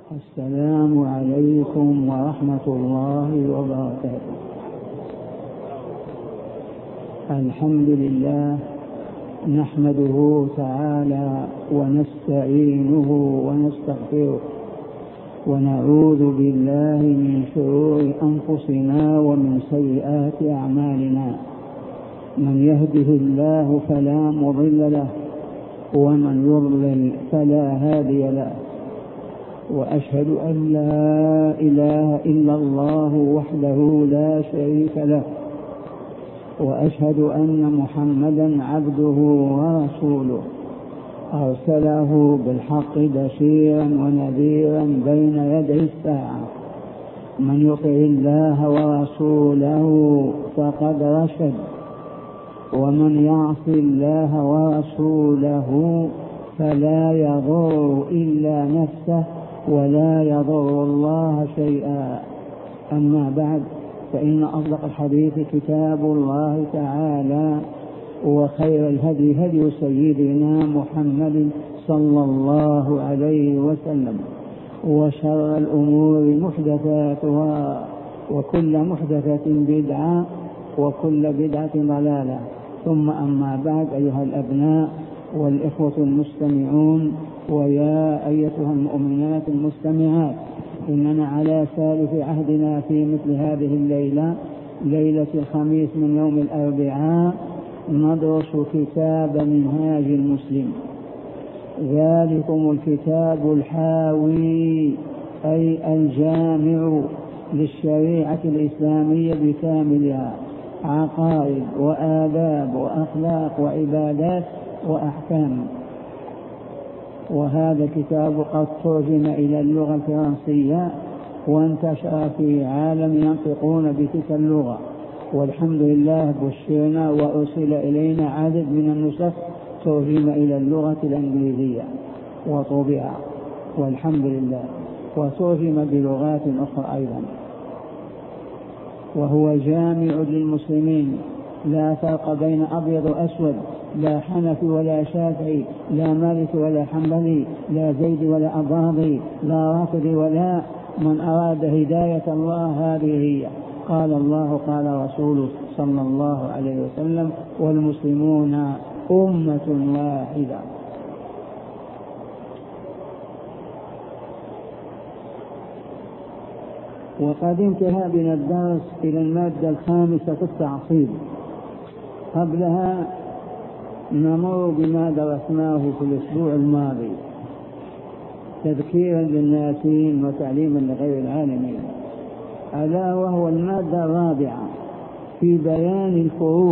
السلام عليكم ورحمة الله وبركاته. الحمد لله نحمده تعالى ونستعينه ونستغفره ونعوذ بالله من شرور أنفسنا ومن سيئات أعمالنا. من يهده الله فلا مضل له ومن يضلل فلا هادي له، وأشهد أن لا إله إلا الله وحده لا شريك له، وأشهد أن محمدا عبده ورسوله أرسله بالحق بشيرا ونذيرا بين يدي الساعة. من يطع الله ورسوله فقد رشد، ومن يعص الله ورسوله فلا يضر إلا نفسه ولا يضر الله شيئا. أما بعد، فإن أصدق الحديث كتاب الله تعالى، وخير الهدي هدي سيدنا محمد صلى الله عليه وسلم، وشر الأمور محدثاتها، وكل محدثة بدعة، وكل بدعة ضلالة. ثم أما بعد، أيها الأبناء والإخوة المستمعون، ويا أيتها المؤمنات المستمعات، إننا على سالف عهدنا في مثل هذه الليلة، ليلة الخميس من يوم الأربعاء، ندرس كتاب منهاج المسلم. ذلكم الكتاب الحاوي أي الجامع للشريعة الإسلامية بكاملها، عقائد وآداب وأخلاق وعبادات وأحكام. وهذا الكتاب قد ترجم إلى اللغة الفرنسية وانتشر في عالم ينطقون بتلك اللغة، والحمد لله بشرنا وأرسل إلينا عدد من النسخ ترجم إلى اللغة الإنجليزية وطبع، والحمد لله، وترجم بلغات أخرى أيضا. وهو جامع للمسلمين، لا فرق بين أبيض وأسود، لا حنفي ولا شافعي، لا مالك ولا حنبلي، لا زيد ولا أباضي، لا رافضي ولا من أراد هداية الله هذه هي. قال الله قال رسوله صلى الله عليه وسلم: والمسلمون أمة واحدة. وقد انتهى بنا الدرس إلى المادة الخامسة في التعصيب. قبلها نمر بما درسناه في الأسبوع الماضي تذكيرا للناسين وتعليما لغير العالمين، ألا وهو المادة الرابعة في بيان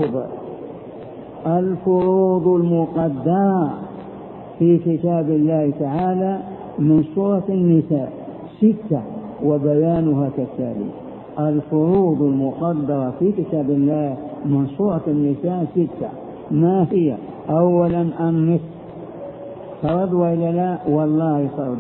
الفروض المقدرة في كتاب الله تعالى من سورة النساء 6، وبيانها كالتالي: الفروض المقدرة في كتاب الله من سورة النساء 6. ما هي؟ أولا النصف، فرض وإلا لا؟ والله فرض.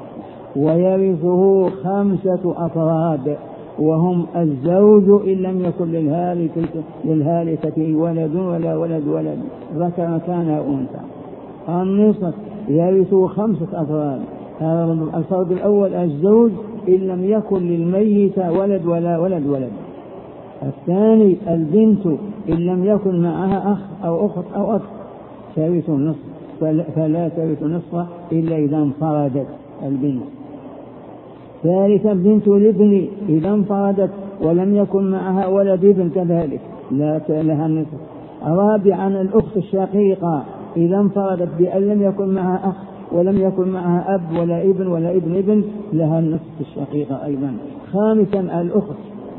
ويرثه 5 أفراد، وهم الزوج إن لم يكن للهالكة ولد ولا ولد ذكر كان أو أنثى. النصف يرثه 5 أفراد. الفرد الأول الزوج إن لم يكن للميت ولد ولا ولد. الثاني البنت إن لم يكن معها أخ أو أخت أو أخ ترث النصف، فلا ترث نصفه إلا إذا انفردت البنت. ثالثا البنت الابن إذا انفردت ولم يكن معها ولد ابن كذلك لا لها النصف. رابعا الأخت الشقيقة إذا انفردت بأن لم يكن معها أخ ولم يكن معها أب ولا ابن لها النصف الشقيقة أيضا. خامسا الأخت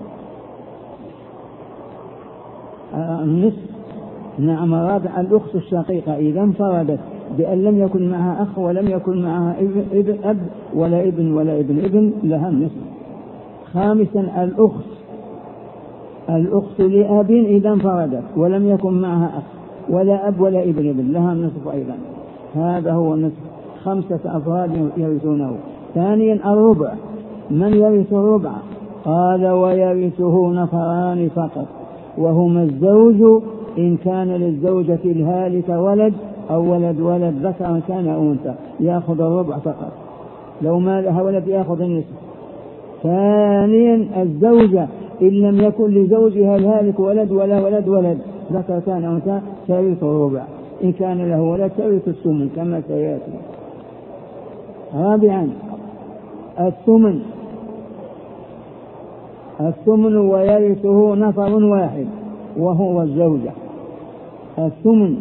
النصف. نعم. رابعا الأخت الشقيقة إذا انفردت بأن لم يكن معها أخ ولم يكن معها أب ولا ابن لها النصف. خامسا الأخت لأب إذا انفردت ولم يكن معها أخ ولا أب ولا ابن لها النصف أيضا. هذا هو النصف، 5 أفراد يرثونه. ثانيا الربع. من يرث الربع؟ قال: ويرثه نفران فقط، وهما الزوج إن كان للزوجة الهالكة ولد أو ولد ذكر كان أو أنثى، يأخذ الربع فقط. لو ما لها ولد يأخذ النصف. ثانيا الزوجة إن لم يكن لزوجها الهالك ولد ولا ولد ذكر كان أنثى ترث الربع، إن كان له ولد ترث الثمن كما سيأتي. رابعا الثمن ويرثه نفر واحد وهو الزوجة. الثمن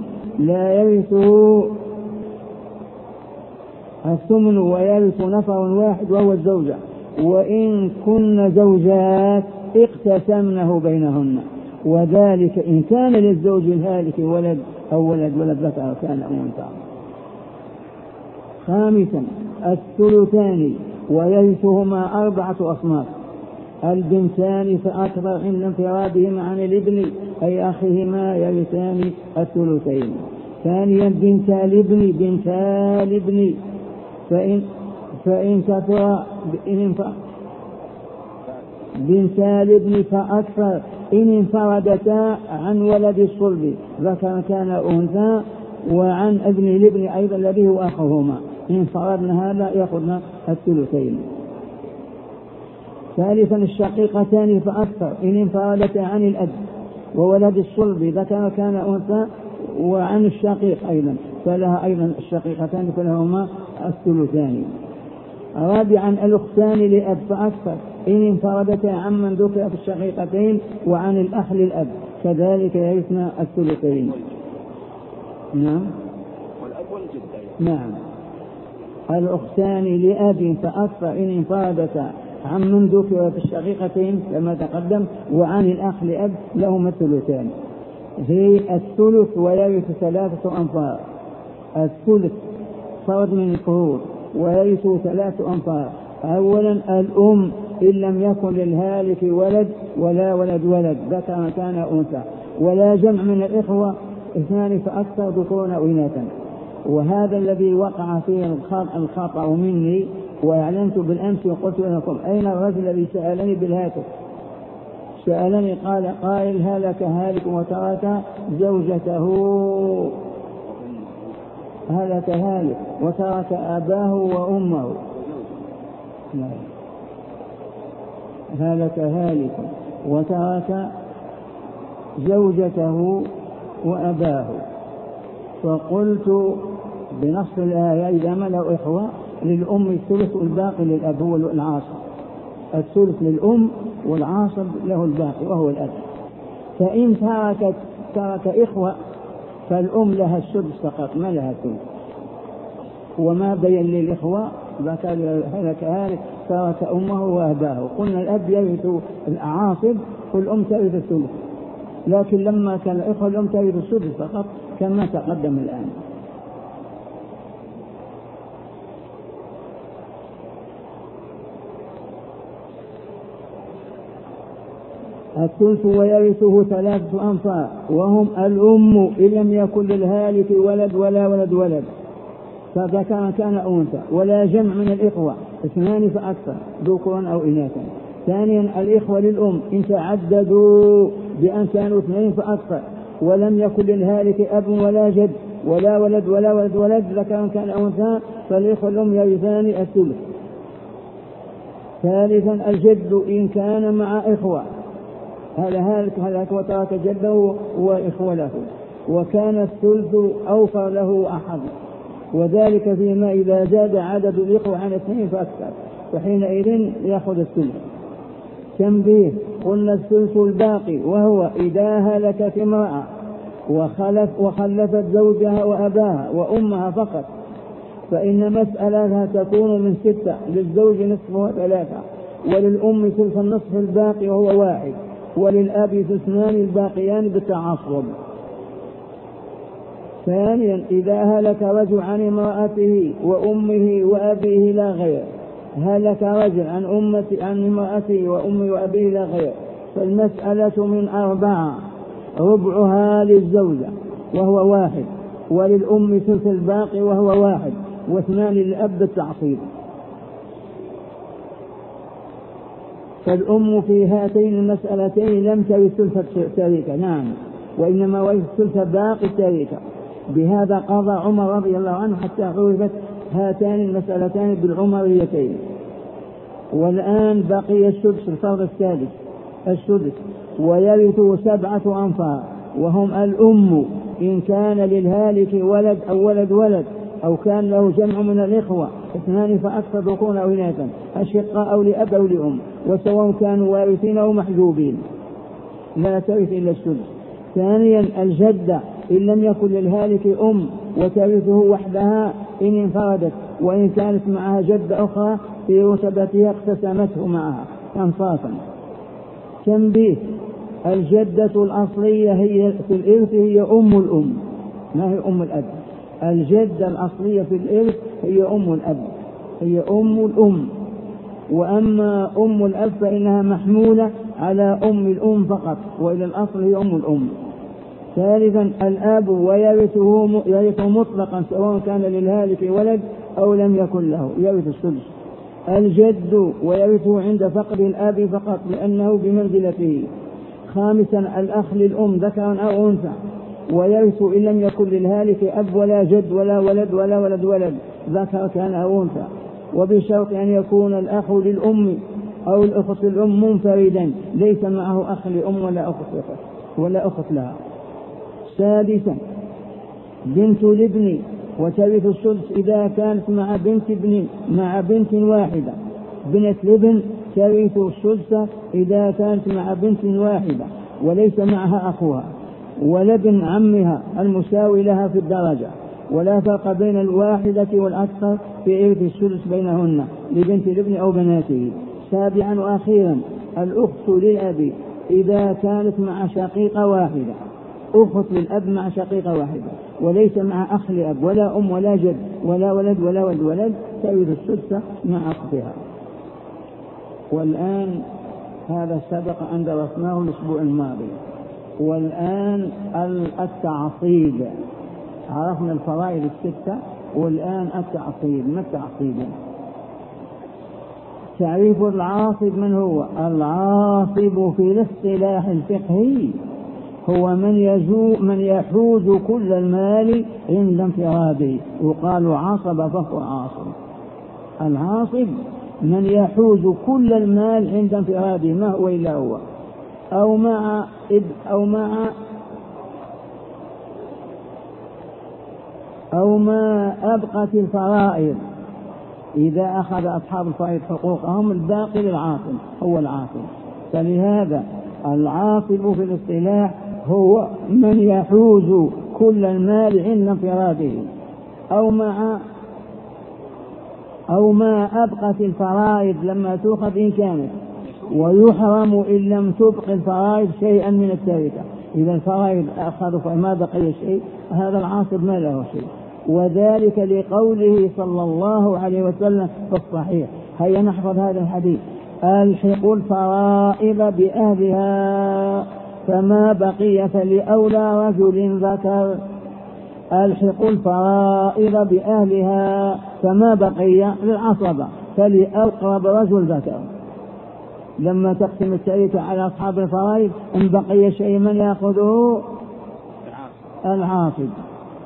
ويرث نفر واحد وهو الزوجة، وإن كن زوجات اقتسمنه بينهن، وذلك إن كان للزوج الهالك ولد أو ولد ذكر كان أنثى. خامسا الثلثان ويرثهما 4 أصناف: البنتان فأكثر عند انفرادهما عن الابن أي أخيهما يرثان الثلثين. ثانيا بنتا الابن فإن كثر بنتا الابن فأكثر إن انفردتا عن ولد الصلب ذكر كان أنثى، وعن ابن الابن أيضا الذي هو أخوهما، إن انفردنا هذا يأخذنا الثلثين. ثالثا الشقيقتان فأكثر إن انفردتا عن الأب وولد الصلب ذكر كان أنثى، وعن الشقيق أيضا فلها أيضا الشقيقتان فلهما الثلثان. رابعا الأختان لأب فأكثر إن انفردتا عمن ذكر في الشقيقتين، وعن الأخ للأب كذلك يرثنا الثلثين. نعم. نعم. الأختان لأب فأكثر إن انفردتا عمن ذكر في الشقيقتين كما تقدم، وعن الأخ لأب لهما الثلثان. هي الثلث ويرث 3 أنفار. الثلث فرد من الفروض ويرث 3 أنفار. أولا الأم إن لم يكن للهالك ولد ولا ولد ذكر كان أنثى، ولا جمع من الإخوة 2 فأكثر ذكورا أو إناثا. وهذا الذي وقع فيه الخطأ مني، وأعلنت بالأمس وقلت لكم أين الرجل الذي سألني بالهاتف؟ سألني قال قائل هلك هالك وترك زوجته، هلك هالك وترك أباه وأمه. هلك هالك وترك زوجته وأباه. فقلت بنص الآية إذا ما له إخوة للأم الثلث والباقي للأب هو العاصب. الثلث للأم والعاصب له الباقي وهو الأب. فإن ترك إخوة فالأم لها السدس فقط ما لها الثلث، وما بين للإخوة ذكر هلك هالك ترك أمه وأباه. قلنا الأب يرث العاصب والأم ترث الثلث، لكن لما كان الإخوة الأم ترث السدس فقط كما تقدم الآن. الثلث ويرثه 3 أنفار وهم الأم إن لم يكن للهالك ولد ولا ولد فذكر كان أنثى، ولا جمع من الإخوة 2 فأكثر ذكورا أو إناثا. ثانيا الإخوة للأم إن تعددوا بأن كانوا 2 فأكثر، ولم يكن للهالك أب ولا جد ولا ولد ذكر كان أنثى، فالإخوة الأم يرثان الثلث. ثالثا الجد إن كان مع إخوة، هلك وترك جده وإخوة له، وكان الثلث أوفر له أحد، وذلك فيما إذا زاد عدد الإخوة عن 2 فأكثر، وحينئذ يأخذ الثلث. تنبيه: قلنا الثلث الباقي وهو إذا هلكت امرأة وخلفت زوجها وأباها وأمها فقط، فإن مسألتها تكون من 6، للزوج نصفها 3، وللأم ثلث النصف الباقي وهو 1، وللأب 2 الباقيان بالتعصب. ثانيا إذا هلك رجل عن امرأته وأمه وأبيه لا غير، هلك رجل عن امرأته وأمه وأبيه لا غير، فالمسألة من 4، ربعها للزوجة وهو 1، وللأم ثلث الباقي وهو 1، و2 للأب بالتعصيب. فالأم في هاتين المسألتين لم ترث ثلث التركة، نعم، وإنما ورثت ثلث باقي التركة. بهذا قضى عمر رضي الله عنه حتى عرفت هاتان المسألتان بالعمريتين. والآن بقي السدس، الفرض الثالث السدس، ويرث 7 أنفار وهم الأم إن كان للهالك ولد أو ولد أو كان له جمع من الإخوة 2 فأكثر ذكورا أو إناثا، أشقاء أو لأب أو لأم، وسواء كانوا وارثين أو محجوبين لا ترث إلا السدس. ثانيا الجدة إن لم يكن للهالك وترثه وحدها إن انفردت، وإن كانت معها جدة أخرى في رتبتها اقتسمته معها أنصافا. تنبيه: الجدة الأصلية هي في الإرث هي أم الأم، ما هي أم الأب. الجدة الأصلية في الإرث هي أم الأب، هي أم الأم. وأما أم الأب فإنها محمولة على أم الأم فقط، وإلى الأصل هي أم الأم. ثالثا الآب يرث مطلقا سواء كان للهالك ولد أو لم يكن له، يرث السدس. الجد ويرثه عند فقد الآب فقط لأنه بمنزلته. خامسا الأخ للأم ذكر أو أنثى ويرث إن لم يكن للهالك أب ولا جد ولا ولد ذكر كان أو أنثى، وبشرط أن يكون الأخ للأم أو الأخت للأم منفردا ليس معه أخ لأم ولا أخت لها. سادسا بنت الابن وترث السدس إذا كانت مع بنت واحدة. بنت الابن ترث السدس إذا كانت مع بنت واحدة وليس معها أخوها، ولابن عمها المساوي لها في الدرجة، ولا فرق بين الواحدة والأكثر في إرث السدس بينهن لبنت الابن أو بناته. سابعا وأخيرا الأخت للأب إذا كانت مع شقيقة واحدة، أخت للأب مع شقيقة واحدة وليس مع أخ لأب ولا أم ولا جد ولا ولد ترث السدس مع أختها. والآن هذا سبق أن درسناه الأسبوع الماضي. والآن التعصيب، عرفنا الفرائض 6 والآن التعصيب. ما التعصيب؟ تعريف العاصب من هو؟ العاصب في الاصطلاح الفقهي هو من يحوز كل المال عند انفراده، يقال عاصب فهو عاصب. العاصب من يحوز كل المال عند انفراده، ما هو إلا هو أو ما أبقت الفرائض. إذا أخذ أصحاب الفرائض حقوقهم الباقي للعاصب، هو العاصب. فلهذا العاصب في الاصطلاح هو من يحوز كل المال عند انفراده أو ما أبقت الفرائض لما تؤخذ إن كانت، ويحرم إن لم تبق الفرائض شيئا من التركة. إذا الفرائض أخذوا فما بقي شيء، هذا العاصب ما له شيء. وذلك لقوله صلى الله عليه وسلم في الصحيح. هيا نحفظ هذا الحديث: ألحقوا الفرائض بأهلها فما بقي فلأولى رجل ذكر. ألحقوا الفرائض بأهلها فما بقي للعصبة فلأقرب رجل ذكر. لما تقسم التركة على أصحاب الفرائض إن بقي شيء من يأخذه؟ العاصب.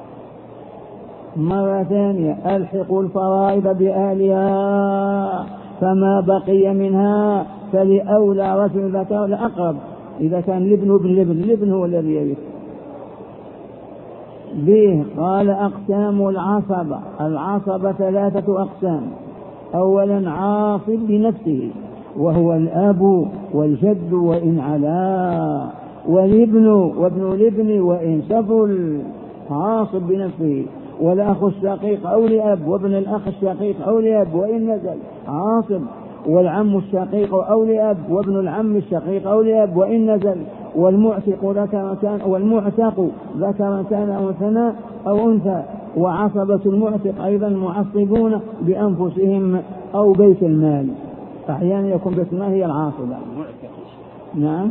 مرة ثانية: ألحقوا الفرائض بأهلها فما بقي منها فلأولى رجل ذكر لأقرب. إذا كان الابن هو الذي يرث. به قال: أقسام العصبة 3 أقسام. أولا عاصب بنفسه وهو الأب والجد وإن علا، والابن وابن الابن وإن سفل، عاصب بنفسه. والأخ الشقيق أو لأب وابن الأخ الشقيق أو لأب وإن نزل، عاصب. والعم الشقيق أو لأب وابن العم الشقيق أو لأب وإن نزل. والمعتق ذكر كان أو أنثى. وعصبة المعتق أيضا معصبون بأنفسهم أو بيت المال. أحيانا يكون بيت المال هي العاصبة. نعم،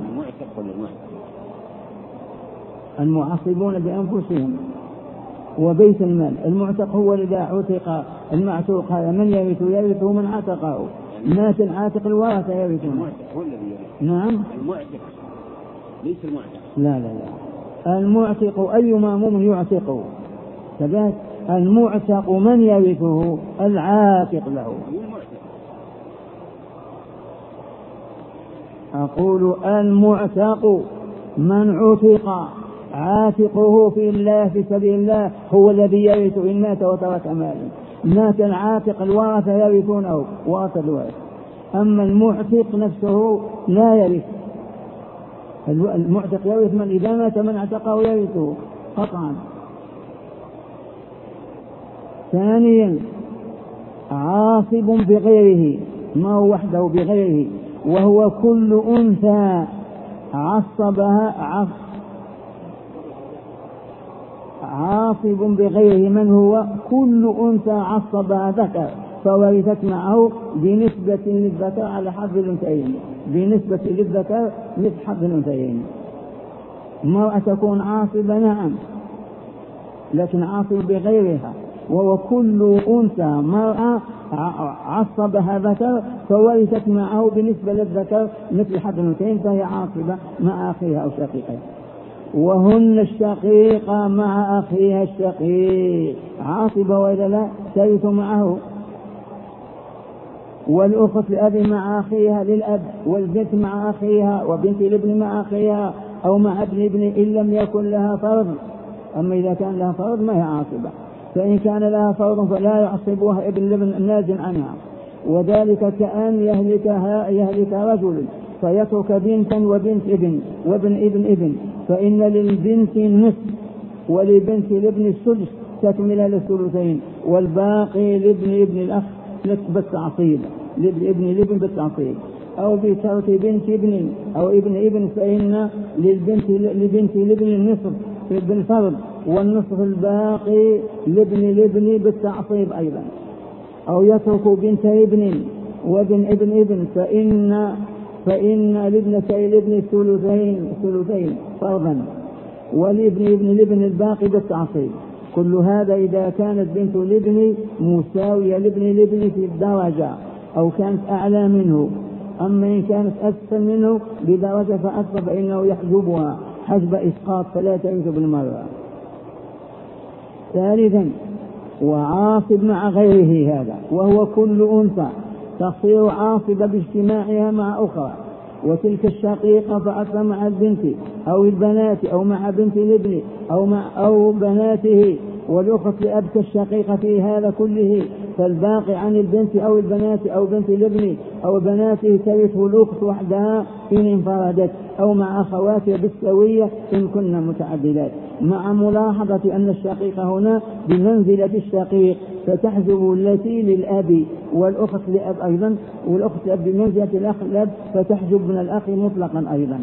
المعصبون بأنفسهم وبيت المال. المعتق هو إذا عتق المعتوق، هذا من يرثه من عتقه. مات العاتق الورثة يرثون. نعم، المعتق ليس المعتق. لا المعتق أي مأموم يعتقه. كذلك المعتق من يرثه؟ العاتق له. أقول المعتق من عتق عاتقه في الله في سبيل الله هو الذي يرث إن مات وترك مالا. مات العاتق الورثة يرثونه ورث الورث، أما المعتق نفسه لا يرث. المعتق يرث من إذا مات من اعتقه يرثه قطعا. ثانيا عاصب بغيره، ما هو وحده بغيره، وهو كل أنثى عصبها عاصب بغيره من هو كل أنثى عصبها ذكر فورثت معه بنسبة للذكر على حظ الأنثيين، بنسبة للذكر مثل حظ الأنثيين. المرأة تكون عاصبة نعم، لكن عاصب بغيرها، وهو كل أنثى مرأة عصبها ذكر فورثت معه بنسبة للذكر مثل حظ الأنثيين فهي عاصبة مع أخيها أو شقيقها. وهن الشقيقة مع أخيها الشقيق عاصبة وإذا لا ترث معه. والأخت لأب مع أخيها للأب، والبنت مع أخيها، وبنت الابن مع أخيها أو مع ابن ابن إن لم يكن لها فرض. أما إذا كان لها فرض ما هي عاصبة، فإن كان لها فرض فلا يعصبها ابن الابن النازل عنها. وذلك كأن يهلك رجل فيترك بنتا وبنت ابن وابن ابن ابن، فإن للبنت النصف ولبنت الابن السدس تكمل للثلثين، والباقي لابن ابن الأخ بالتعصيب، لابن الابن بالتعصيب. أو بترك بنت ابن أو ابن ابن فإن لبنت الابن النصف بالفرض، والنصف الباقي لابن الابن بالتعصيب أيضا. أو يترك بنت ابن وابن ابن ابن فإن لابنتي الابن الثلثين فرضا، والابن ابن الابن الباقي بالتعصيب. كل هذا إذا كانت بنت الابن مساوية لابن الابن في الدرجة أو كانت أعلى منه. أما إن كانت أسفل منه بدرجة فأسفل فإنه يحجبها حجب إسقاط فلا ترث بالمرة. ثالثا وعاصب مع غيره، هذا وهو كل أنثى تصير عاصبة باجتماعها مع أخرى، وتلك الشقيقة فأصل مع البنت أو البنات أو مع بنت الابن أو بناته، والأخت لأب الشقيقة في هذا كله، فالباقي عن البنت أو البنات أو بنت الابن أو بناته ترثه الأخت وحدها إن انفردت، أو مع أخواتها بالسوية إن كنا متعددات، مع ملاحظة أن الشقيقة هنا بمنزلة الشقيق فتحجب التي للأب، والأخت لأب أيضا، والأخت لأب بمنزلة الأخ لأب فتحجب من الأخ مطلقا أيضا.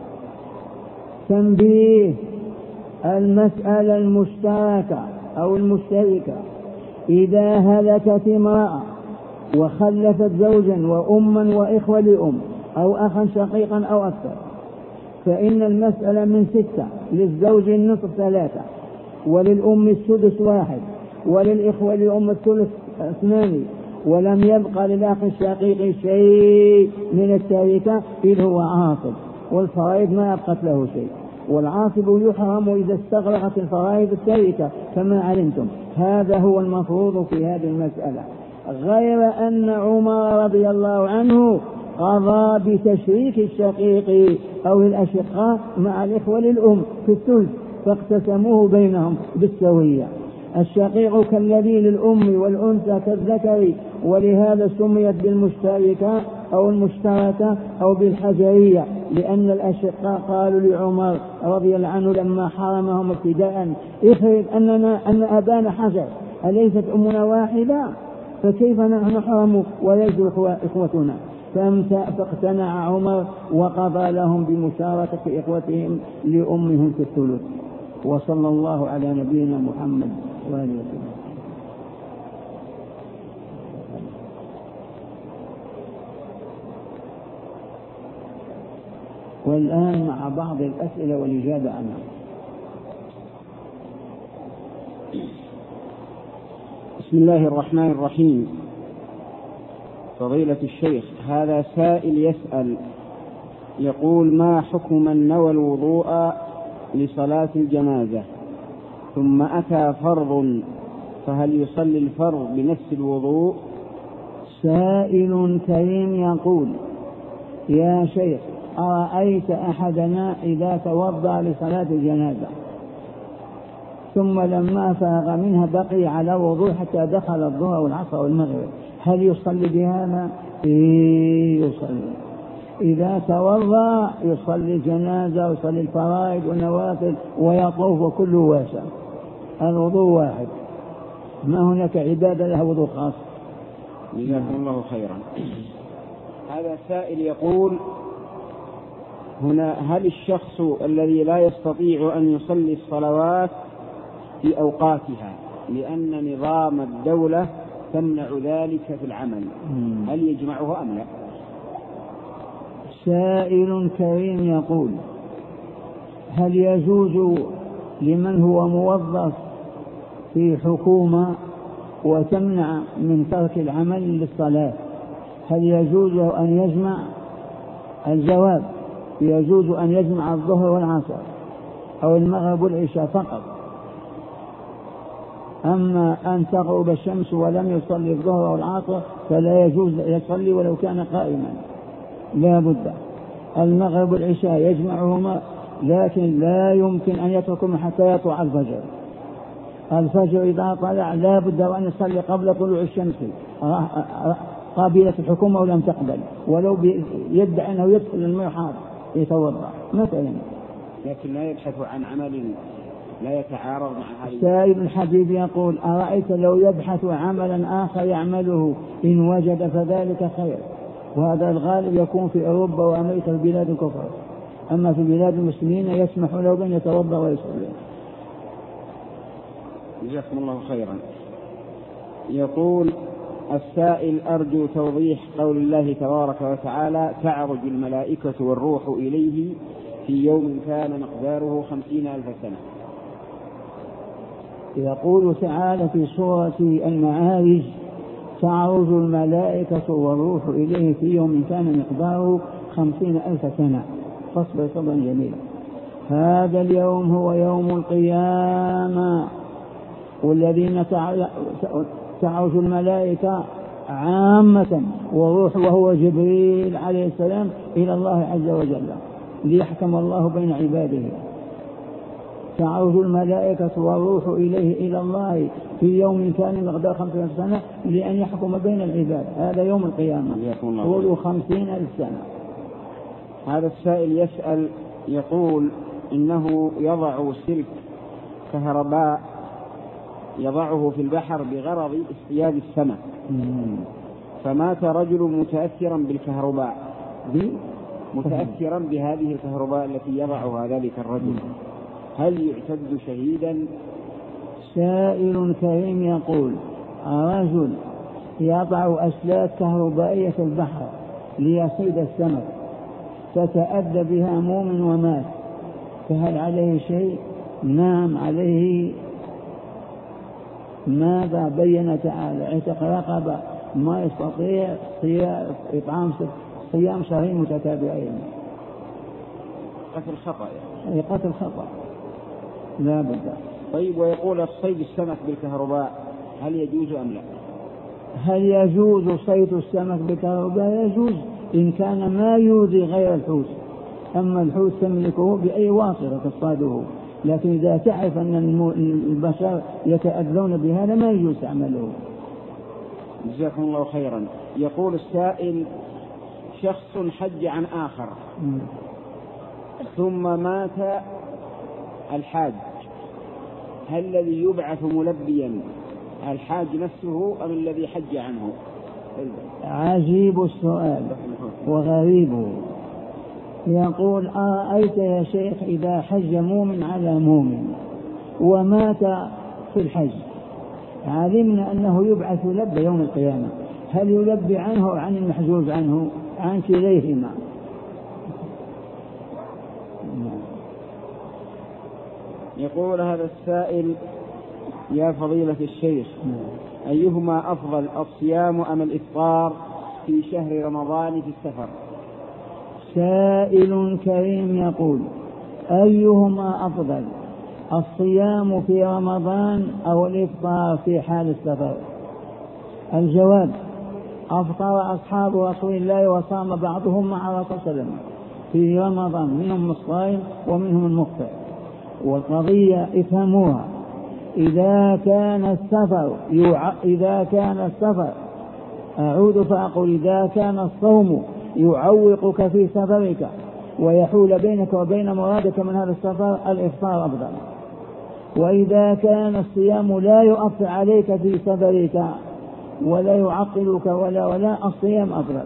تنبيه: المسألة المشتركة أو المشتركة إذا هلكت امرأة وخلفت زوجا وأما وإخوة لأم أو أخا شقيقا أو أكثر، فإن المسألة من 6، للزوج النصف 3، وللأم السدس 1، وللإخوة لأم الثلث 2، ولم يبقى للأخ الشقيق شيء من التركة إذ هو عاصب، والفرائض ما أبقت له شيء. والعاصب يحرم إذا استغرقت الفرائض التركة كما علمتم. هذا هو المفروض في هذه المسألة، غير أن عمر رضي الله عنه قضى بتشريك الشقيق أو الأشقاء مع الإخوة للأم في الثلث فاقتسموه بينهم بالسوية. الشقيق كالذي للأم والأنثى كالذكر، ولهذا سميت بالمشتركة أو المشتركة أو بالحجرية، لأن الأشقاء قالوا لعمر رضي الله عنه لما حرمهم ابتداء: افرض أن أبانا حجر، أليست أمنا واحدة؟ فكيف نحرم ويجد إخوتنا؟ فاقتنع عمر وقضى لهم بمشاركة إخوتهم لأمهم في الثلث. وصلى الله على نبينا محمد وآله وسلم. والآن مع بعض الأسئلة والإجابة عنها. بسم الله الرحمن الرحيم. فضيلة الشيخ، هذا سائل يسأل يقول: ما حكم من نوى الوضوء لصلاة الجنازة ثم أتى فرض فهل يصلي الفرض بنفس الوضوء؟ سائل كريم يقول: يا شيخ، أرأيت أحدنا إذا توضأ لصلاة الجنازة ثم لما فرغ منها بقي على وضوء حتى دخل الظهر والعصر والمغرب، هل يصلي بهذا؟ يصلي. إذا توضأ يصلي الجنازة ويصلي الفرائض والنوافل ويطوف وكله واسع، الوضوء واحد، ما هناك عبادة لها وضوء خاص. جزاكم الله خيرا. هذا سائل يقول هنا: هل الشخص الذي لا يستطيع أن يصلي الصلوات في أوقاتها لأن نظام الدولة تمنع ذلك في العمل، هل يجمعه أم لا؟ سائل كريم يقول: هل يجوز لمن هو موظف في حكومة وتمنع من ترك العمل للصلاة، هل يجوز أن يجمع؟ الجواب: يجوز أن يجمع الظهر والعصر أو المغرب والعشاء فقط. أما أن تغرب الشمس ولم يصلي الظهر والعصر فلا يجوز يصلي ولو كان قائما، لا بد. المغرب والعشاء يجمعهما، لكن لا يمكن أن يتركهما حتى يطلع الفجر. الفجر إذا طلع لا بد أن يصلي قبل طلوع الشمس، قابلة الحكومة ولم تقبل، ولو يدعي أنه يدخل المرحاض يتوضأ مثلا، لكن لا يبحث عن عمل لا يتعارض مع هذه. سائل الحبيب يقول: أرأيت لو يبحث عملا آخر يعمله إن وجد فذلك خير، وهذا الغالب يكون في أوروبا وأمريكا في بلاد الكفر، أما في بلاد المسلمين يسمح له بأن يتوضأ ويصلي. جزاكم الله خيرا. يقول السائل: أرجو توضيح قول الله تبارك وتعالى: تعرج الملائكة والروح إليه في يوم كان مقداره 50,000 سنة. يقول تعالى في سورة المعارج: تعرج الملائكة والروح إليه في يوم كان مقداره 50,000 سنة. فاصبر صبرا جميلا. هذا اليوم هو يوم القيامة، والذين تعرج الملائكة عامة والروح وهو جبريل عليه السلام إلى الله عز وجل ليحكم الله بين عباده. تعرج الملائكة والروح إليه إلى الله في يوم كان مقدار 50,000 سنة لأن يحكم بين العباد. هذا يوم القيامة، طوله 50,000 سنة. هذا السائل يسأل يقول: إنه يضع سلك كهرباء يضعه في البحر بغرض اصطياد السمك، فمات رجل متأثرا بالكهرباء، متأثرا بهذه الكهرباء التي يضعها ذلك الرجل، هل يعتد شهيدا؟ سائل كريم يقول: رجل يضع أسلاك كهربائية في البحر ليصيد السمك فتأذى بها مؤمن ومات، فهل عليه شيء؟ نعم عليه. ماذا بين تعالى؟ عتق رقبة، ما يستطيع إطعام صيام شهرين متتابعين. قتل خطأ يعني قتل خطأ لا بد. طيب، ويقول: صيد السمك بالكهرباء هل يجوز أم لا؟ هل يجوز صيد السمك بالكهرباء؟ يجوز إن كان ما يؤذي غير الحوت، أما الحوت تملكه بأي واسطة تصطاده، لكن إذا تعرف أن البشر يتأذون بهذا ما يجوز تعمله. جزاكم الله خيرا. يقول السائل: شخص حج عن آخر ثم مات الحاج، هل الذي يبعث ملبيا الحاج نفسه أم الذي حج عنه؟ عجيب السؤال وغريبه. يقول: أرأيت يا شيخ إذا حج مؤمن على مؤمن ومات في الحج، علمنا أنه يبعث يلبى يوم القيامة، هل يلبي عنه أو عن المحجوز عنه؟ عن كليهما. يقول هذا السائل: يا فضيلة الشيخ، أيهما أفضل، الصيام أم الإفطار في شهر رمضان في السفر؟ سائل كريم يقول: أيهما أفضل، الصيام في رمضان أو الإفطار في حال السفر؟ الجواب: أفطر أصحاب رسول الله وصام بعضهم مع رسول الله صلى الله عليه وسلم في رمضان، منهم الصائم ومنهم المفطر. والقضية افهموها: إذا كان السفر أعود فأقول إذا كان الصوم يعوقك في سفرك ويحول بينك وبين مرادك من هذا السفر، الإفطار أفضل. وإذا كان الصيام لا يؤثر عليك في سفرك ولا يعطلك ولا الصيام أفضل.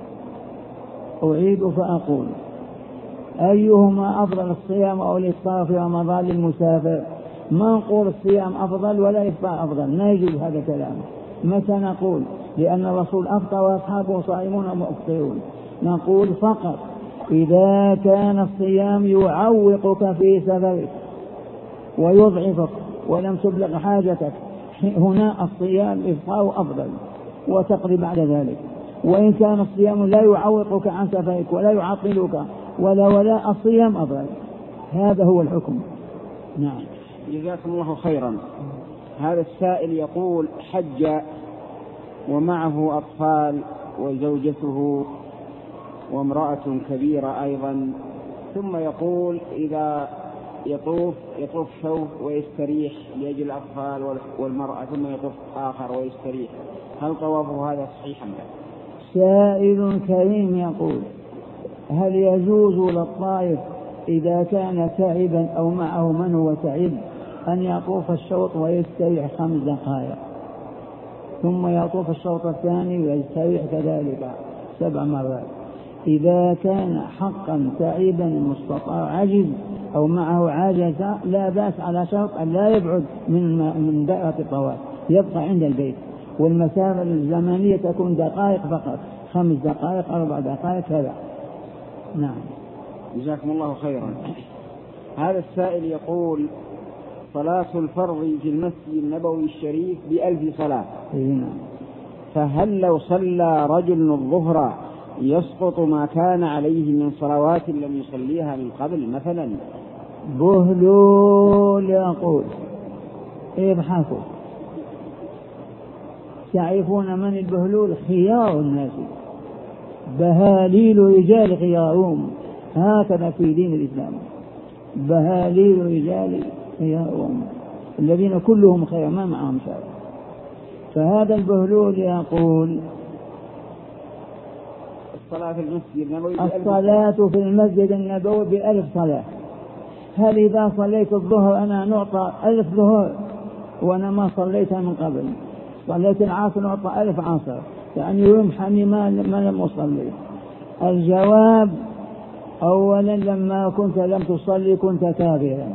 أعيد فأقول: أيهما أفضل، الصيام أو الإفطار في رمضان للمسافر؟ ما نقول الصيام أفضل ولا الإفطار أفضل، ما يجوز هذا الكلام. متى نقول؟ لأن الرسول أفطر وأصحابه صائمون ومفطرون. نقول فقط إذا كان الصيام يعوقك في سفرك ويضعفك ولم تبلغ حاجتك، هنا الصيام إفطار أفضل وتقضي بعد ذلك. وإن كان الصيام لا يعوقك عن سفرك ولا يعطلك ولا الصيام أفضل. هذا هو الحكم. نعم. جزاكم الله خيرا. هذا السائل يقول: حج ومعه أطفال وزوجته وامرأة كبيرة أيضا، ثم يقول إذا يطوف شوط ويستريح لأجل الأطفال والمرأة، ثم يطوف آخر ويستريح، هل طوافه هذا صحيح أم لا؟ سائل كريم يقول: هل يجوز للطائف إذا كان تعبا أو معه من هو تعب أن يطوف الشوط ويستريح 5 دقائق ثم يطوف الشوط الثاني ويستريح كذلك 7 مرات؟ إذا كان حقا تعبا مستطاع عجز أو معه عاجزة لا بأس، على شرط أن لا يبعد من دائرة الطواف، يبقى عند البيت، والمسافة الزمنية تكون دقائق فقط، 5 دقائق 4 دقائق كذا. نعم. جزاكم الله خيرا. هذا السائل يقول: صلاة الفرض في المسجد النبوي الشريف ب1000 صلاة، فهل لو صلى رجل الظهر يسقط ما كان عليه من صلوات لم يصليها من قبل مثلا؟ بهلول يقول: ابحثوا، تعرفون من البهلول؟ خيار الناس، بهاليل رجال خيارهم، هكذا في دين الإسلام، بهاليل رجال خيارهم الذين كلهم خير ما معهم شر. فهذا البهلول يقول: الصلاة في المسجد النبوي ب1000 صلاة. هل إذا صليت الظهر أنا نعطى 1000 ظهر وأنا ما صليتها من قبل؟ صليت العصر نعطى 1000 عصر، يعني يمحني ما لم أصلي. الجواب: أولا لما كنت لم تصلي كنت كافرا،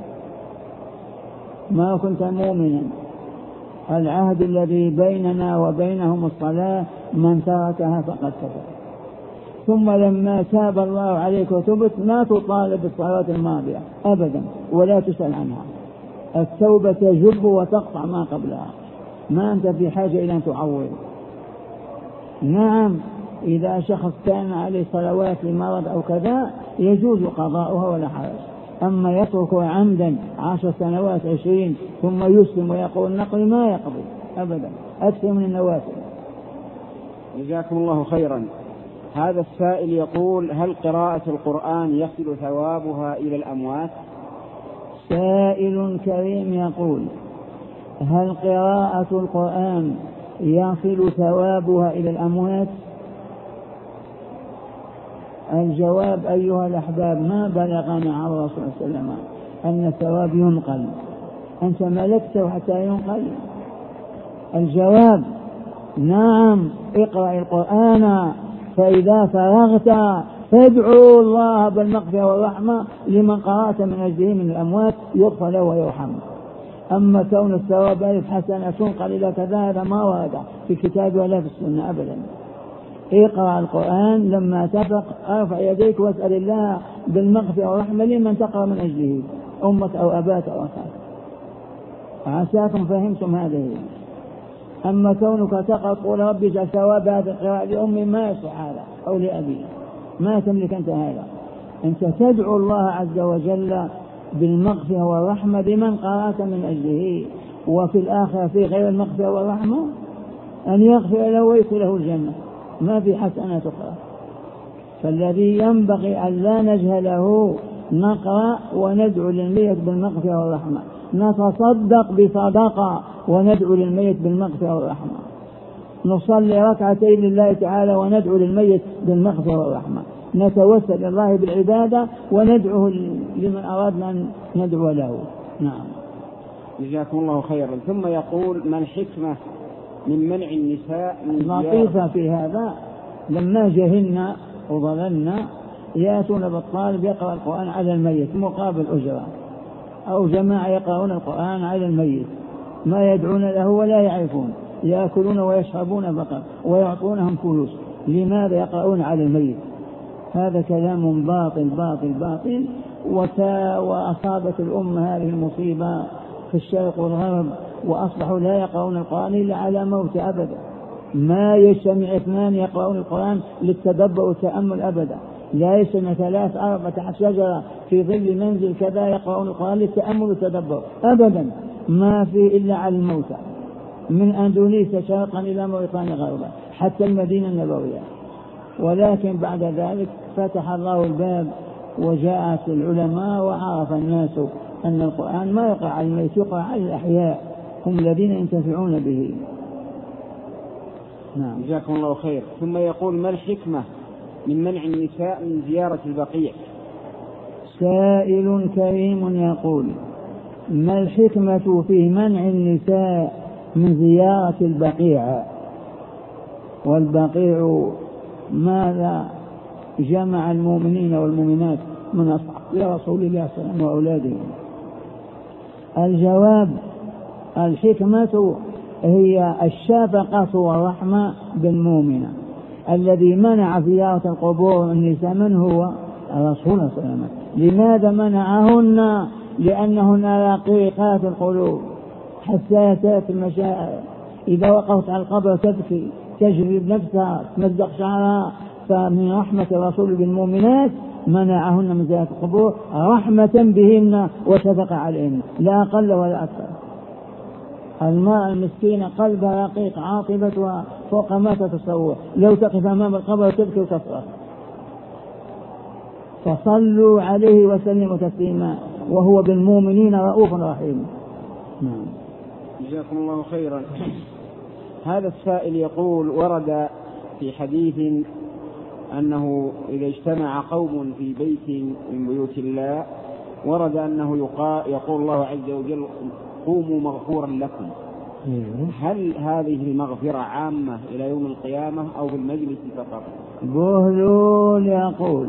ما كنت مؤمنا. العهد الذي بيننا وبينهم الصلاة، من تركها فقد كفر. ثم لما تاب الله عليك وتبت ما تطالب بالصلاة الماضية أبدا ولا تسأل عنها. التوبة تجب وتقطع ما قبلها، ما أنت في حاجة إلى أن تعوض. نعم، إذا شخص كان عليه صلوات لمرض أو كذا يجوز قضاؤها ولا حرج، أما يترك عمدا 10 سنوات 20 ثم يسلم ويقول نقل ما يقضي أبدا، أكثر من النوافل. جزاكم الله خيرا. هذا السائل يقول: هل قراءة القرآن يصل ثوابها إلى الأموات؟ سائل كريم يقول: هل قراءة القرآن يصل ثوابها إلى الأموات؟ الجواب أيها الأحباب: ما بلغنا عن الرسول صلى الله عليه وسلم أن الثواب ينقل، أنت ملكته حتى ينقل. الجواب: نعم، اقرأ القرآن فإذا فرغت فادعوا الله بالمغفرة والرحمة لمن قرأت من أجله من الأموات يغفر له ويرحم. أما كون الثواب 1000 حسنة تنقل إلى كذا هذا ما ورد في الكتاب ولا في السنة أبدا. اقرأ القرآن، لما تفرغ ارفع يديك واسأل الله بالمغفرة والرحمة لمن تقرأ من أجله، أمك أو أباك أو أخاك. عساكم فهمتم هذه. أما كونك تقرأ تقول ربي اجعل ثواب هذه القراءة لأمي، ما يصح هذا، أو لأبي، ما تملك أنت هذا. أنت تدعو الله عز وجل بالمغفرة والرحمة بمن قرأت من أجله، وفي الآخرة في غير المغفرة والرحمة أن يغفر له ويدخله الجنة، ما في حسنات أخرى. فالذي ينبغي أن لا نجهله نقرأ وندعو للميت بالمغفرة والرحمة، نتصدق بصدقة وندعو للميت بالمغفرة والرحمة، نصلي ركعتين لله تعالى وندعو للميت بالمغفرة والرحمة، نتوسل الله بالعبادة وندعو لمن أرادنا أن ندعو له. نعم. جزاكم الله خيرا. ثم يقول: ما الحكمة من منع النساء من لطيفة في هذا، لما جهلنا وضللنا يأتون بالطالب يقرأ القرآن على الميت مقابل أجرة، أو جماعة يقرؤون القرآن على الميت ما يدعون له ولا يعرفون، يأكلون ويشربون فقط ويعطونهم فلوس. لماذا يقرؤون على الميت؟ هذا كلام باطل باطل باطل. وأصابت الأمة هذه المصيبة في الشرق والغرب، وأصبحوا لا يقرؤون القرآن إلا على موت أبدا. ما يجتمع اثنان يقرؤون القرآن للتدبر والتأمل أبدا، لا يجتمع 3-4 شجرة في ظل منزل كذا يقرؤون القرآن للتأمل والتدبر أبدا، ما في إلا على الموتى، من أندونيسيا شرقا إلى موريتانيا غربا حتى المدينة النبوية. ولكن بعد ذلك فتح الله الباب وجاءت العلماء وعرف الناس أن القرآن ما يقرأ على الميت، يقرأ على الأحياء، هم الذين ينتفعون به. نعم. جزاكم الله خير. ثم يقول: ما الحكمة من منع النساء من زيارة البقيع؟ سائل كريم يقول: ما الحكمة في منع النساء من زيارة البقيع؟ والبقيع ماذا جمع المؤمنين والمؤمنات من أصحاب رسول الله صلى الله عليه وسلم وأولادهم؟ الجواب: الحكمة هي الشفقة والرحمة بالمؤمنة. الذي منع زيارة القبور النساء من هو؟ الرسول صلى الله عليه وسلم. لماذا منعهن؟ لأنهن رقيقات القلوب حساسات المشاعر، إذا وقفت على القبر تبكي تجري بنفسها تمزق شعرها. فمن رحمة الرسول بالمؤمنات منعهن من زيارة القبور رحمة بهن وشفقة عليهن، لا أقل ولا أكثر. المرأة المسكينة قلبها رقيق، عاطفتها فوق ما تتصور، لو تقف أمام القبر تبكي وتصرخ. فصلوا عليه وسلموا تسليما، وهو بالمؤمنين رؤوف رحيم. نعم. جزاكم الله خيرا. هذا السائل يقول: ورد في حديث أنه إذا اجتمع قوم في بيت من بيوت الله ورد أنه يقول الله عز وجل: قوموا مغفورا لكم. هل هذه المغفرة عامة إلى يوم القيامة أو في المجلس فقط؟ بهلول يقول: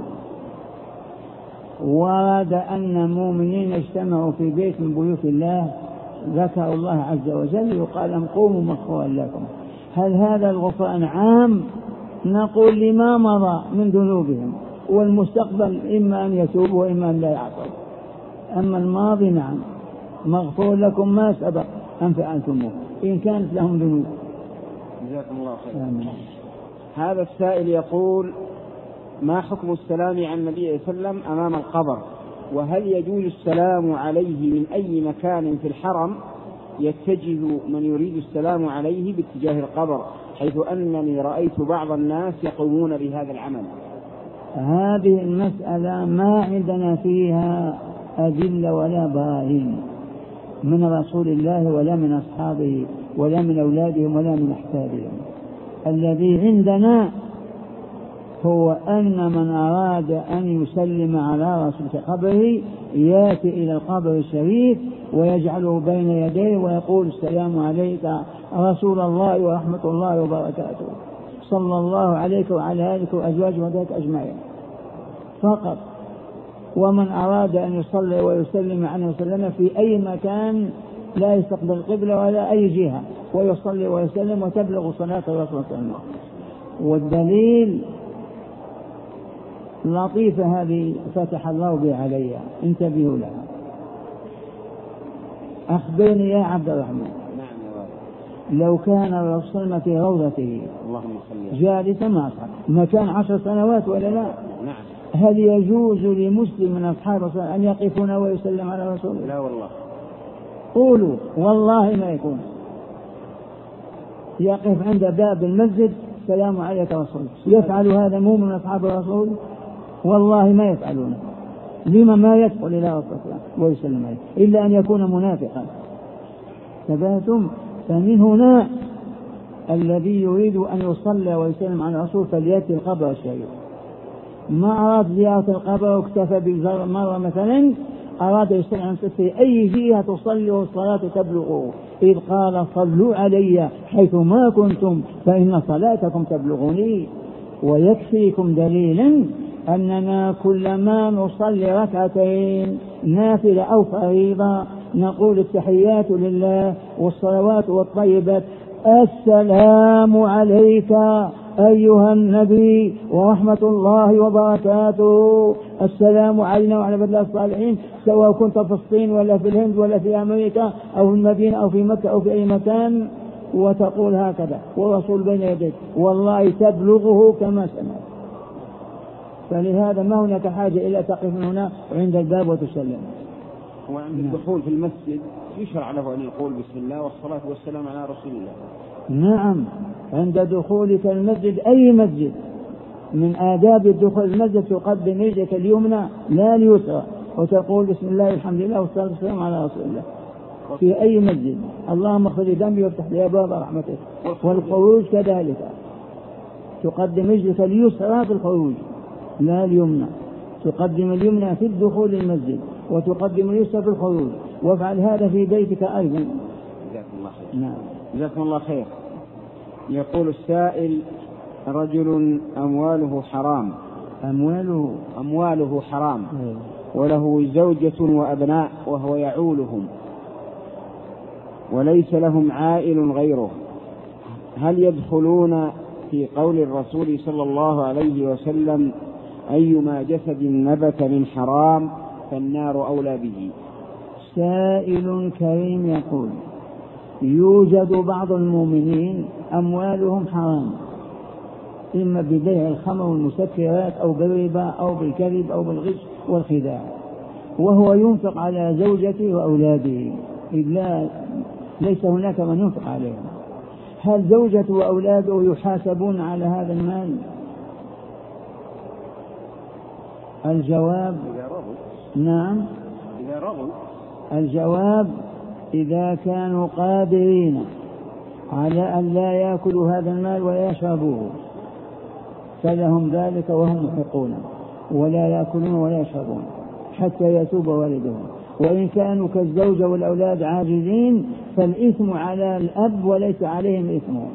ورد أن المؤمنين اجتمعوا في بيت من بيوت الله ذكر الله عز وجل يقال لهم قوموا مغفورا لكم. هل هذا الغفران عام؟ نقول: لما مضى من ذنوبهم، والمستقبل إما أن يتوبوا وإما أن لا يعصوا. أما الماضي نعم، مغفور لكم ما سبق أن فعلتموه إن كانت لهم ذنوب. جزاكم الله خير. هذا السائل يقول: ما حكم السلام على النبي صلى الله عليه وسلم أمام القبر؟ وهل يجوز السلام عليه من أي مكان في الحرم يتجه من يريد السلام عليه باتجاه القبر، حيث أنني رأيت بعض الناس يقومون بهذا العمل؟ هذه المسألة ما عندنا فيها أدلة ولا براهين من رسول الله ولا من أصحابه ولا من أولادهم ولا من أحفادهم. الذي عندنا هو أن من أراد أن يسلم على رسول قبره يأتي إلى القبر الشريف ويجعله بين يديه ويقول: السلام عليك رسول الله ورحمة الله وبركاته، صلى الله عليك وعلى آلك وأزواجك وذريتك أجمعين فقط. ومن أراد أن يصلي ويسلم عنه وسلم في أي مكان لا يستقبل القبلة ولا أي جهة، ويصلي ويسلم وتبلغ صلاة الرسول صلى الله عليه وسلم. والدليل لطيفة هذه فتح الله بها علي، انتبهوا لها. أخبرني يا عبد الرحمن، لو كان الرسول في روضته جالسا ما صح مكان 10 سنوات ولا لا؟ هل يجوز لمسلم من أصحاب الرسول أن يقفون ويسلم على رسول الله؟ لا والله. قولوا والله ما يكون. يقف عند باب المسجد السلام عليك رسول الله، يفعل هذا مو من أصحاب الرسول؟ والله ما يفعلون. لما ما يدخل إلى رسول الله ويسلم عليه إلا أن يكون منافقا. ثباتم. فمن هنا الذي يريد أن يصلى ويسلم على الرسول فليأتي القبر الشريف. ما أراد زيارة القبر واكتفى بزار مرة مثلا، أراد يسلم في أي جهة تصلي والصلاة تبلغه، إذ قال صلوا علي حيث ما كنتم فإن صلاتكم تبلغني. ويكفيكم دليلا أننا كلما نصلي ركعتين نافلة أو فريضة نقول التحيات لله والصلوات والطيبات السلام عليك أيها النبي ورحمة الله وبركاته، السلام علينا وعلى عباد الله الصالحين، سواء كنت في الصين ولا في الهند ولا في أمريكا أو في المدينة أو في مكة أو في أي مكان، وتقول هكذا والرسول بين يديك والله تبلغه كما سمع. فلهذا ما هناك حاجة إلى تقف هنا عند الباب وتسلم. وعند الدخول في المسجد يشرع له أن يقول بسم الله والصلاة والسلام على رسول الله. نعم، عند دخولك المسجد أي مسجد من آداب الدخول المسجد تقدم يدك اليمنى لا اليسرى وتقول بسم الله الحمد لله والصلاة والسلام على رسول الله في أي مسجد. اللهم اغفر لي ذنبي وافتح لي أبواب رحمتك. والخروج كذلك تقدم يدك اليسرى في الخروج لا اليمنى، تقدم اليمنى في الدخول المسجد وتقدم اليسرى في الخروج، وافعل هذا في بيتك أيضا. جزاكم الله خير. نعم. جزاكم الله خير. يقول السائل: رجل أمواله حرام، أمواله حرام وله زوجة وأبناء وهو يعولهم وليس لهم عائل غيره، هل يدخلون في قول الرسول صلى الله عليه وسلم أيما جسد نبت من حرام فالنار أولى به؟ سائل كريم يقول: يوجد بعض المؤمنين أموالهم حرام، إما ببيع الخمر والمسكرات أو بالربا أو بالكذب أو بالغش والخداع، وهو ينفق على زوجته وأولاده إذ ليس هناك من ينفق عليهم. هل زوجته وأولاده يحاسبون على هذا المال؟ الجواب نعم. الجواب: إذا كانوا قادرين على أن لا يأكلوا هذا المال ولا يشربوه فلهم ذلك وهم محقون، ولا يأكلون ولا يشربون حتى يتوب والدهم. وإن كانوا كالزوجة والأولاد عاجزين فالإثم على الأب وليس عليهم إثمهم.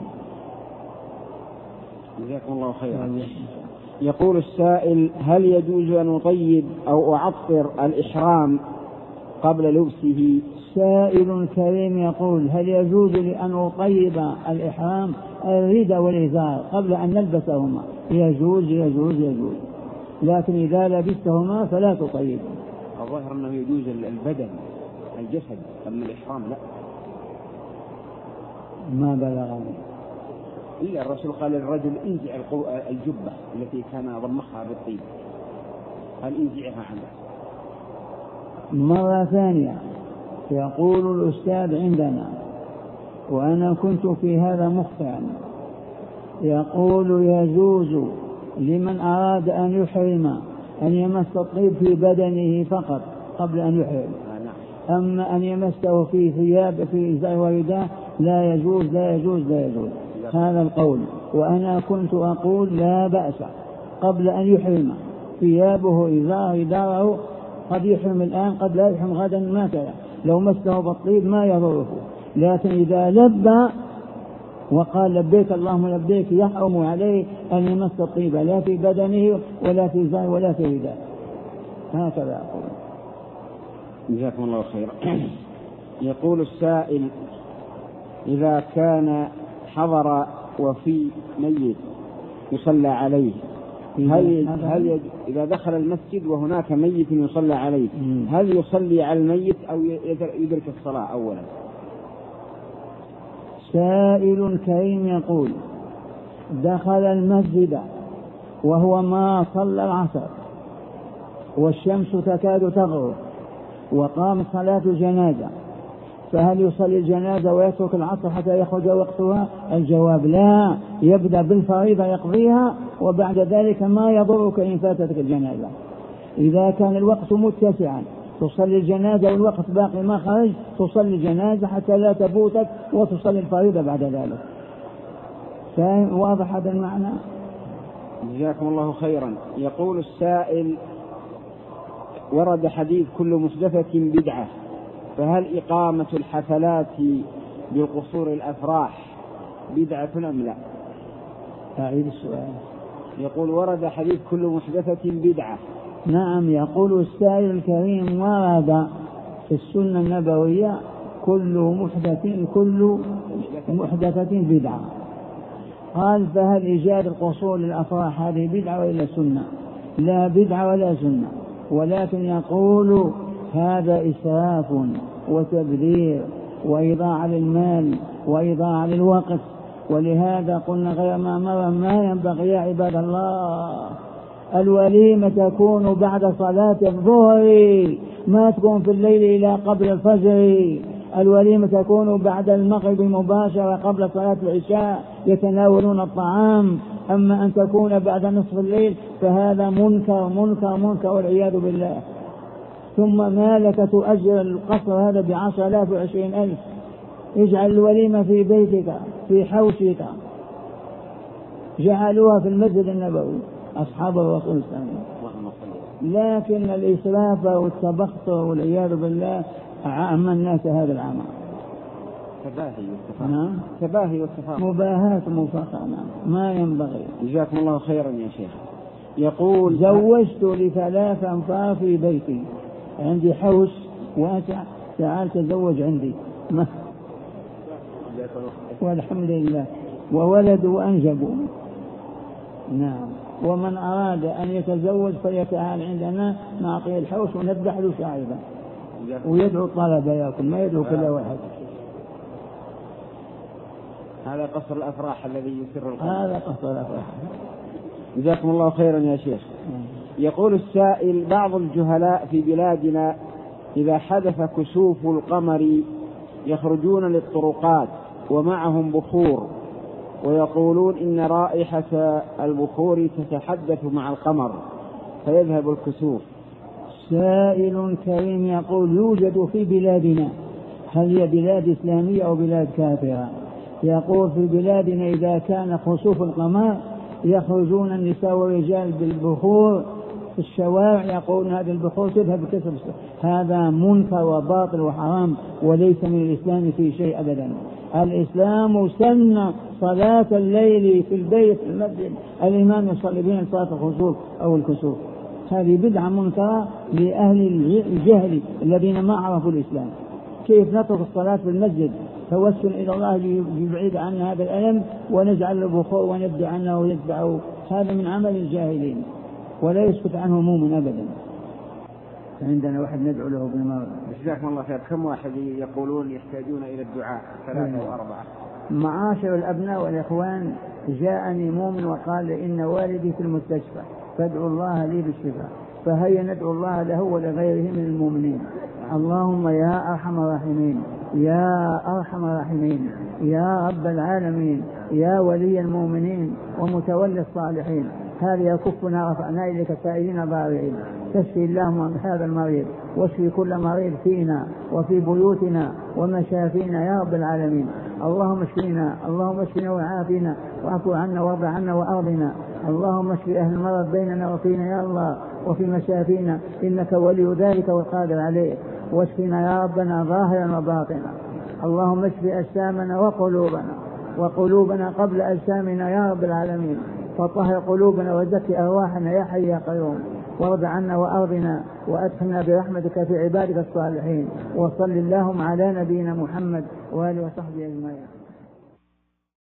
جزاكم الله خيرا. يقول السائل: هل يجوز أن أطيب أو أعطر الإحرام قبل لبسه؟ سائل كريم يقول: هل يجوز لأن أطيب الإحرام الرداء والإزار قبل أن نلبسهما؟ يجوز يجوز يجوز، لكن إذا لبستهما فلا تطيب. الظاهر أنه يجوز البدن الجسد، أما الإحرام لا. ما بلغني إلا الرسول قال للرجل: انزع الجبة التي كان ضمخها بالطيب، هل انزعها عنه؟ مرة ثانية يقول الأستاذ عندنا وأنا كنت في هذا مخطئا، يقول: يجوز لمن أراد أن يحرم أن يمس الطيب في بدنه فقط قبل أن يحرم، أما أن يمسه في ثياب في إزار ورداء لا يجوز لا يجوز لا يجوز. هذا القول. وأنا كنت أقول لا بأس قبل أن يحرم ثيابه إزاره، قد يحرم الآن قد لا يحرم غدا مثلا، لو مسه بالطيب ما يضره، لكن إذا لبى وقال لبيك اللهم لبيك يحرم عليه أن يمس الطيب لا في بدنه ولا في زار ولا في رداء. هكذا أقول. جزاكم الله خيرا. يقول السائل: إذا كان حضر وفي ميت يصلى عليه، هل إذا دخل المسجد وهناك ميت يصلى عليه هل يصلي على الميت أو يدرك الصلاة أولا؟ سائل كريم يقول: دخل المسجد وهو ما صلى العصر والشمس تكاد تغرب وقام صلاة الجنازة، فهل يصلي الجنازة ويترك العصر حتى يخرج وقتها؟ الجواب لا، يبدأ بالفريضة يقضيها وبعد ذلك ما يضرك إن فاتتك الجنازة. إذا كان الوقت متسعا تصلي الجنازة والوقت باقي ما خرج، تصلي الجنازة حتى لا تفوتك وتصلي الفريضة بعد ذلك. واضح هذا المعنى؟ جزاكم الله خيرا. يقول السائل: ورد حديث كل محدثة بدعة، فهل إقامة الحفلات بالقصور الأفراح بدعة أم لا؟ أعيد السؤال. يقول: ورد حديث كل محدثة بدعة. نعم، يقول السائل الكريم: ورد في السنة النبوية كل محدثة بدعة. قال: فهل إيجاد القصور للأفراح هذه بدعة وإلا سنة؟ لا بدعة ولا سنة، ولكن يقول هذا إسراف وتبذير وإضاعة للمال وإضاعة للوقت. ولهذا قلنا غير ما ينبغي يا عباد الله. الوليمة تكون بعد صلاة الظهر، ما تكون في الليل إلى قبل الفجر. الوليمة تكون بعد المغرب مباشرة قبل صلاة العشاء يتناولون الطعام. أما أن تكون بعد نصف الليل فهذا منكر منكر منكر والعياذ بالله. ثم ما لك تؤجر القصر هذا ب10,000 و20,000؟ اجعل الوليمة في بيتك في حوشك. جعلوها في المسجد النبوي أصحاب الرسول صلى الله عليه وسلم. لكن الإسراف والتبختر والعياذ بالله عم الناس هذا العمى. تباهي والتفاخر، مباهاة ومفاخرة، ما ينبغي. جزاكم الله خيرا يا شيخ. يقول: زوجت ل3 أنفار في بيتي، عندي حوش واسع، تعال تزوج عندي والحمد لله، وولدوا وأنجبوا. نعم. ومن أراد أن يتزوج فليتعال عندنا، نعطيه الحوش ونذبح له شعيبا ويدعو الطلبة يأكل، ما يدعو كل واحد. هذا قصر الأفراح الذي يسر القلب. هذا قصر الأفراح. جزاكم الله خيرا يا شيخ. يقول السائل: بعض الجهلاء في بلادنا إذا حدث كسوف القمر يخرجون للطرقات ومعهم بخور، ويقولون إن رائحة البخور تتحدث مع القمر فيذهب الكسوف. سائل كريم يقول: يوجد في بلادنا، هل هي بلاد إسلامية أو بلاد كافرة؟ يقول: في بلادنا إذا كان خسوف القمر يخرجون النساء والرجال بالبخور في الشوارع، يقولون هذه البخور تذهب بكسر. هذا منكر وباطل وحرام وليس من الإسلام في شيء أبدا. الإسلام سن صلاة الليل في البيت في المسجد، الإمام يصلي بين صلاة الخسوف أو الكسوف. هذه بدعة منكرة لأهل الجهل الذين ما عرفوا الإسلام. كيف نترك الصلاة في المسجد توسل إلى الله ليبعد عنا هذا الألم ونجعل البخور ونبدأ عنه ويتبعه؟ هذا من عمل الجاهلين ولا يسكت عنه مؤمن أبدا. عندنا واحد ندعو له بالمرض. جزاكم الله خير. كم واحد يقولون يحتاجون إلى الدعاء؟ 3 أو 4. معاشر الأبناء والإخوان، جاءني مؤمن وقال: إن والدي في المستشفى فادعوا الله لي بالشفاء. فهيا ندعو الله له ولغيره من المؤمنين. اللهم يا أرحم الراحمين، يا أرحم الراحمين، يا رب العالمين، يا ولي المؤمنين ومتولي الصالحين، هذه كفنا رفعنا إليك سائلين ضارعين. تشفي اللهم هذا المريض واشفي كل مريض فينا وفي بيوتنا ومشافينا يا رب العالمين. اللهم اشفينا، اللهم اشفنا وعافنا واعف عنا وارض عنا وارضنا. اللهم اشف أهل المرض بيننا وفينا يا الله وفي مشافينا، إنك ولي ذلك والقادر عليه. واشفنا يا ربنا ظاهرا وباطنا. اللهم اشف أجسامنا وقلوبنا قبل أجسامنا يا رب العالمين. فطهر قلوبنا وزكي أرواحنا يا حي يا قيوم. وارض عنا وأرضنا وأدخلنا برحمتك في عبادك الصالحين. وصل اللهم على نبينا محمد وآله وصحبه أجمعين.